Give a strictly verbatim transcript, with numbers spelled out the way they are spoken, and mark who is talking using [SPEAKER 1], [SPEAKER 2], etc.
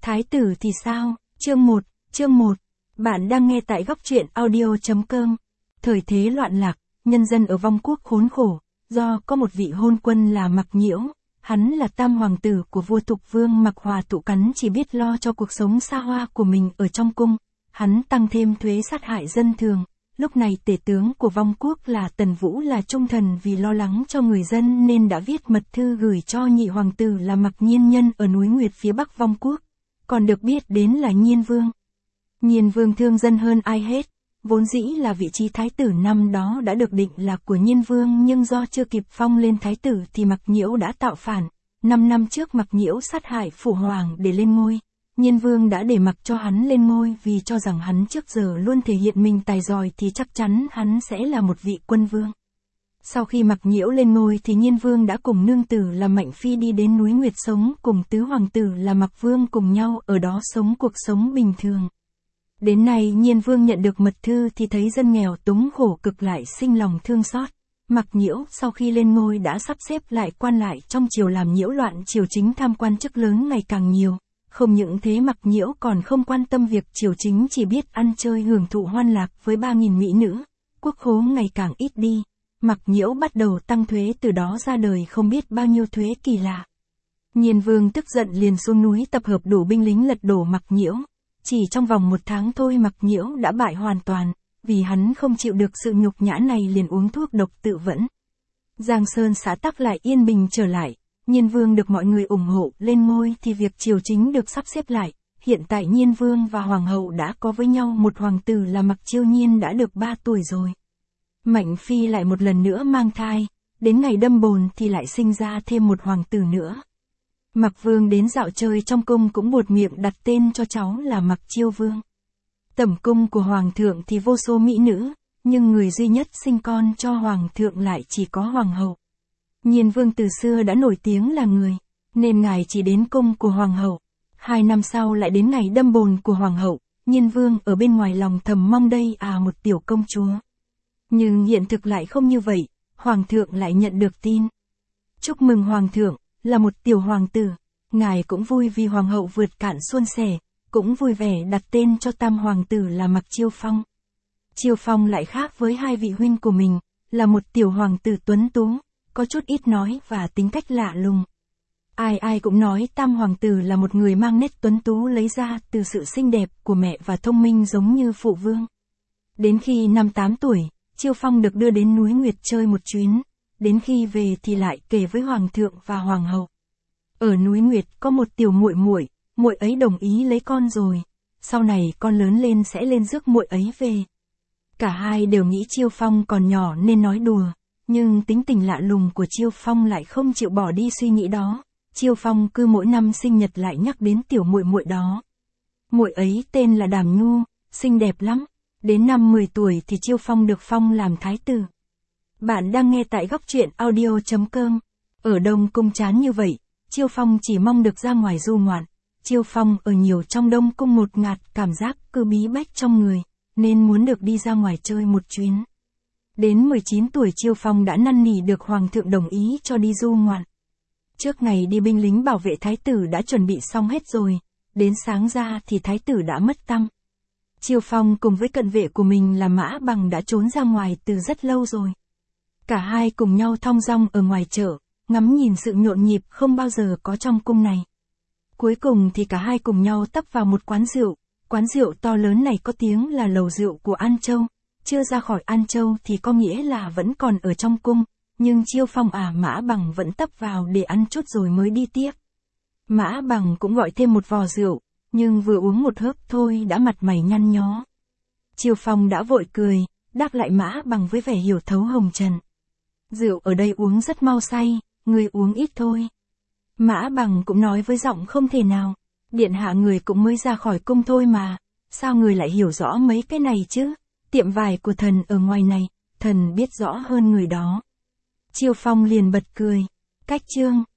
[SPEAKER 1] Thái tử thì sao? Chương một, chương một. Bạn đang nghe tại góc truyện audio chấm com. Thời thế loạn lạc, nhân dân ở vong quốc khốn khổ, do có một vị hôn quân là Mặc Nhiễu, hắn là tam hoàng tử của vua Thục Vương Mặc Hòa Tụ Cắn, chỉ biết lo cho cuộc sống xa hoa của mình ở trong cung, hắn tăng thêm thuế sát hại dân thường. Lúc này tể tướng của vong quốc là Tần Vũ là trung thần, vì lo lắng cho người dân nên đã viết mật thư gửi cho nhị hoàng tử là Mặc Nhiên Nhân ở núi Nguyệt phía bắc vong quốc, còn được biết đến là Nhiên Vương. Nhiên Vương thương dân hơn ai hết, vốn dĩ là vị trí thái tử năm đó đã được định là của Nhiên Vương, nhưng do chưa kịp phong lên thái tử thì Mặc Nhiễu đã tạo phản. Năm năm trước Mặc Nhiễu sát hại phụ hoàng để lên ngôi. Nhiên Vương đã để mặc cho hắn lên ngôi vì cho rằng hắn trước giờ luôn thể hiện mình tài giỏi thì chắc chắn hắn sẽ là một vị quân vương. Sau khi Mặc Nhiễu lên ngôi thì Nhiên Vương đã cùng nương tử là Mạnh Phi đi đến núi Nguyệt sống cùng tứ hoàng tử là Mặc Vương cùng nhau ở đó sống cuộc sống bình thường. Đến nay Nhiên Vương nhận được mật thư thì thấy dân nghèo túng khổ cực lại sinh lòng thương xót. Mặc Nhiễu sau khi lên ngôi đã sắp xếp lại quan lại trong triều làm nhiễu loạn triều chính, tham quan chức lớn ngày càng nhiều. Không những thế, Mặc Nhiễu còn không quan tâm việc triều chính, chỉ biết ăn chơi hưởng thụ hoan lạc với ba nghìn mỹ nữ. Quốc khố ngày càng ít đi. Mặc Nhiễu bắt đầu tăng thuế, từ đó ra đời không biết bao nhiêu thuế kỳ lạ. Nhiên Vương tức giận liền xuống núi tập hợp đủ binh lính lật đổ Mặc Nhiễu. Chỉ trong vòng một tháng thôi Mặc Nhiễu đã bại hoàn toàn, vì hắn không chịu được sự nhục nhã này liền uống thuốc độc tự vẫn. Giang Sơn xã tắc lại yên bình trở lại. Nhiên Vương được mọi người ủng hộ lên ngôi thì việc triều chính được sắp xếp lại. Hiện tại Nhiên Vương và Hoàng hậu đã có với nhau một hoàng tử là Mặc Chiêu Nhiên đã được ba tuổi rồi. Mạnh Phi lại một lần nữa mang thai, đến ngày đâm bồn thì lại sinh ra thêm một hoàng tử nữa. Mặc Vương đến dạo chơi trong cung cũng buột miệng đặt tên cho cháu là Mặc Chiêu Vương. Tẩm cung của hoàng thượng thì vô số mỹ nữ, nhưng người duy nhất sinh con cho hoàng thượng lại chỉ có hoàng hậu. Nhiên Vương từ xưa đã nổi tiếng là người, nên ngài chỉ đến cung của hoàng hậu. Hai năm sau lại đến ngày đâm bồn của hoàng hậu, Nhiên Vương ở bên ngoài lòng thầm mong đây à một tiểu công chúa. Nhưng hiện thực lại không như vậy, hoàng thượng lại nhận được tin. Chúc mừng hoàng thượng, là một tiểu hoàng tử. Ngài cũng vui vì hoàng hậu vượt cạn suôn sẻ, cũng vui vẻ đặt tên cho tam hoàng tử là Mặc Chiêu Phong. Chiêu Phong lại khác với hai vị huynh của mình, là một tiểu hoàng tử tuấn tú, có chút ít nói và tính cách lạ lùng. Ai ai cũng nói tam hoàng tử là một người mang nét tuấn tú lấy ra từ sự xinh đẹp của mẹ và thông minh giống như phụ vương. Đến khi năm tám tuổi, Chiêu Phong được đưa đến núi Nguyệt chơi một chuyến, đến khi về thì lại kể với hoàng thượng và hoàng hậu. Ở núi Nguyệt có một tiểu muội muội, muội ấy đồng ý lấy con rồi, sau này con lớn lên sẽ lên rước muội ấy về. Cả hai đều nghĩ Chiêu Phong còn nhỏ nên nói đùa, nhưng tính tình lạ lùng của Chiêu Phong lại không chịu bỏ đi suy nghĩ đó. Chiêu Phong cứ mỗi năm sinh nhật lại nhắc đến tiểu muội muội đó. Muội ấy tên là Đàm Nhu, xinh đẹp lắm. Đến năm mười tuổi thì Chiêu Phong được phong làm thái tử. Bạn đang nghe tại góc truyện audio chấm com. Ở Đông Cung chán như vậy, Chiêu Phong chỉ mong được ra ngoài du ngoạn. Chiêu Phong ở nhiều trong Đông Cung ngột ngạt, cảm giác cứ bí bách trong người, nên muốn được đi ra ngoài chơi một chuyến. Đến mười chín tuổi Chiêu Phong đã năn nỉ được hoàng thượng đồng ý cho đi du ngoạn. Trước ngày đi binh lính bảo vệ thái tử đã chuẩn bị xong hết rồi, đến sáng ra thì thái tử đã mất tăm. Chiêu Phong cùng với cận vệ của mình là Mã Bằng đã trốn ra ngoài từ rất lâu rồi. Cả hai cùng nhau thong dong ở ngoài chợ, ngắm nhìn sự nhộn nhịp không bao giờ có trong cung này. Cuối cùng thì cả hai cùng nhau tấp vào một quán rượu, quán rượu to lớn này có tiếng là lầu rượu của An Châu. Chưa ra khỏi An Châu thì có nghĩa là vẫn còn ở trong cung, nhưng Chiêu Phong à Mã Bằng vẫn tấp vào để ăn chút rồi mới đi tiếp. Mã Bằng cũng gọi thêm một vò rượu, nhưng vừa uống một hớp thôi đã mặt mày nhăn nhó. Chiêu Phong đã vội cười, đáp lại Mã Bằng với vẻ hiểu thấu hồng trần. Rượu ở đây uống rất mau say, người uống ít thôi. Mã Bằng cũng nói với giọng không thể nào, điện hạ người cũng mới ra khỏi cung thôi mà, sao người lại hiểu rõ mấy cái này chứ? Tiệm vải của thần ở ngoài này, thần biết rõ hơn người đó. Chiêu Phong liền bật cười. Cách chương,